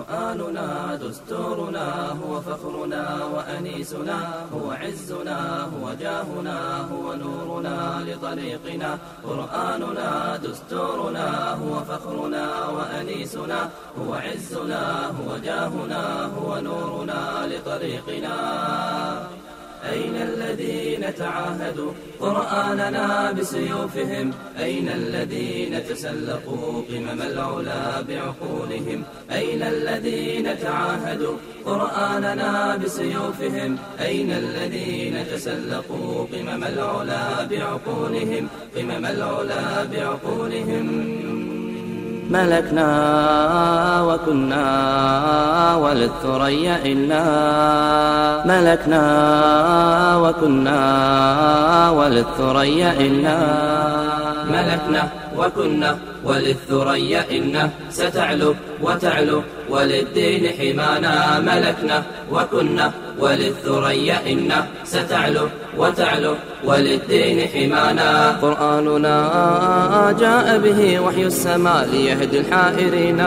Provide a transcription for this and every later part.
قرآننا دستورنا هو فخرنا وأنيسنا، هو عزنا هو جاهنا هو نورنا لطريقنا. قرآننا دستورنا هو فخرنا وأنيسنا، هو عزنا هو جاهنا هو نورنا لطريقنا. أين الذين تعاهدوا قرآننا بسيوفهم؟ أين الذين تسلقوا قمم العلا بعقولهم؟ أين الذين تعاهدوا قرآننا بسيوفهم؟ أين الذين تسلقوا قمم العلا بعقولهم؟ قمم العلا بعقولهم. ملكنا وكنا وللثريا إنا، ملكنا وكنا وللثريا إنا، ملكنا وكنا وللثريا إنا، ستعلو وتعلو وللدين حمانا. ملكنا وكنا وللثريا إنا، ستعلو وتعلو وللدين حمانا. قرآننا جاء به وحي السماء ليهدي الحائرين،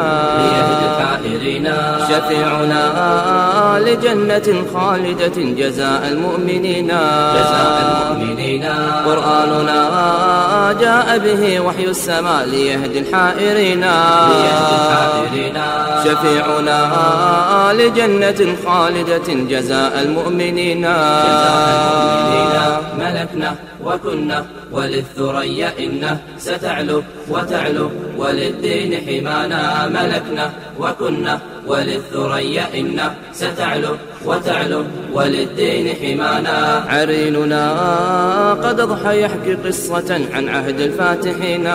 شفيعنا لجنة خالدة جزاء المؤمنين. قرآننا جاء به وحي السماء ليهدي الحائرين، شفيعنا لجنة خالدة جزاء المؤمنين. ملكنا وكنا وللثريا إنا، ستعلو وتعلو وللدين حمانا. ملكنا وكنا وللثريا إنا، ستعلو وتعلو وللدين حمانا. عريننا قد أضحى يحكي قصة عن عهد الفاتحين،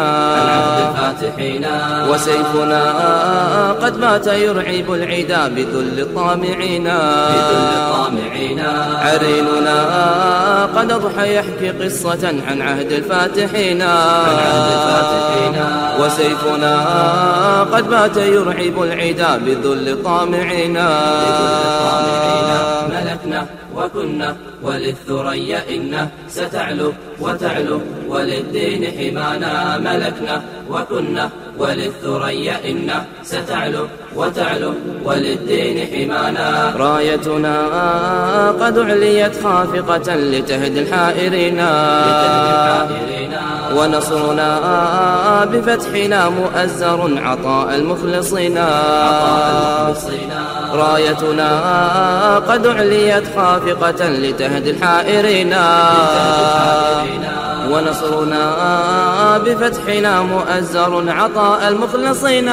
وسيفنا قد بات يرعب العدا بذل الطامعين. عريننا قد أضحى يحكي قصة عن عهد الفاتحين، وسيفنا قد بات يرعب العدا بذل الطامعين. ملكنا وكنا وللثريا إنا، ستعلو وتعلو وللدين حمانا. ملكنا وكنا وللثريا إنا، ستعلو وتعلو وللدين حمانا. رايتنا قد عليت خافقة لتهدي الحائرين، ونصرنا بفتحنا مؤزر عطاء المخلصين. رايتنا قد عليت خافقة لتهدي الحائرين، ونصرنا بفتحنا مؤزر عطاء المخلصين.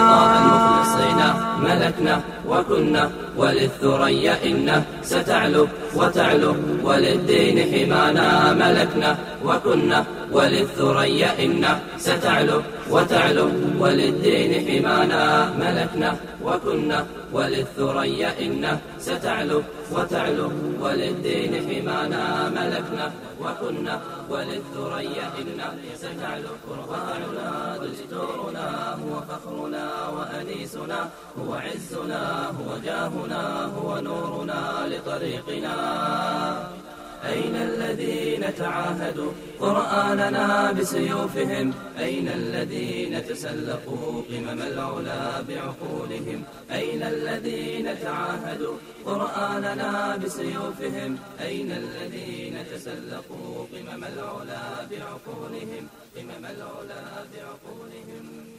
ملكنا وكنا وللثريا إنا، ستعلو وتعلو وللدين حمانا. ملكنا وكنا وللثريا إنا، ستعلو وتعلو وللدين حمانا. ملكنا وكنا وللثريا إنا، ستعلو وتعلو وللدين حمانا. ملكنا وكنا وللثريا إنا، ستعلو. قرآننا دستورنا هو فخرنا وأنيسنا، هو عزنا هو جاهنا هو نورنا لطريقنا. أين الذين تعاهدوا قرآننا بسيوفهم؟ أين الذين تسلقوا قمم العلا بعقولهم؟ أين الذين تعاهدوا قرآننا بسيوفهم؟ أين الذين تسلقوا قمم العلا بعقولهم؟ قمم العلا بعقولهم.